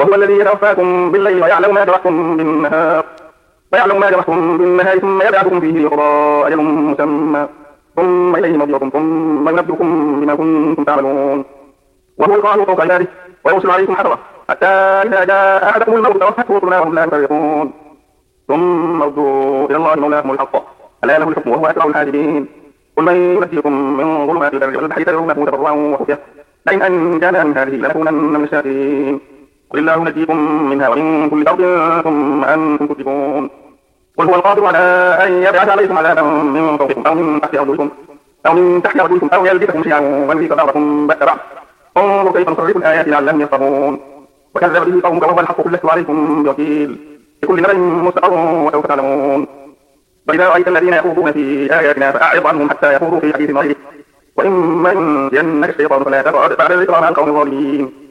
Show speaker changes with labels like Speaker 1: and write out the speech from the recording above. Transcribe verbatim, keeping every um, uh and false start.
Speaker 1: وهو الذي يتوفاكم بالليل ويعلم ما جرحتم بالنهار ويعلم ما جرحتم بالنهار ثم يبعثكم فيه لقضاء أجل مسمى ثم إليه مرجعكم ثم ينبئكم بما كنتم تعملون. وهو القاهر فوق عباده ويرسل عليكم حفظه حتى إذا جاء أحدكم الموت توفته رسلنا وهم لا يفرقون ثم ردوا إلى الله مولاكم الحق ألا له الحكم وهو أسرع الحاسبين. قل من ينجيكم من ظلمات البر والبحر تدعونه تضرعا وخفية لئن أنجانا من هذه لنكونن من الشاكرين. قل الله ينجيكم منها ومن كل ضرب ثم أنتم تشركون. قل هو القادر على أن يبعث عليكم عذابا من فوقكم أو من تحت أرجلكم أو من تحت أرجلكم أو يلبسكم شيعا ويذيق بعضكم بأس بعض انظر كيف نصرف الآيات لعلهم يفقهون. وكذب به قومك وهو الحق قل لست عليكم بوكيل لكل نبأ مستقر وسوف تعلمون. وإذا رأيت الذين يخوضون في آياتنا فأعرض عنهم حتى يخوضوا في حديث غيره وإما ينسينك الشيطان فلا تقعد بعد الذكرى مع القوم الظالمين.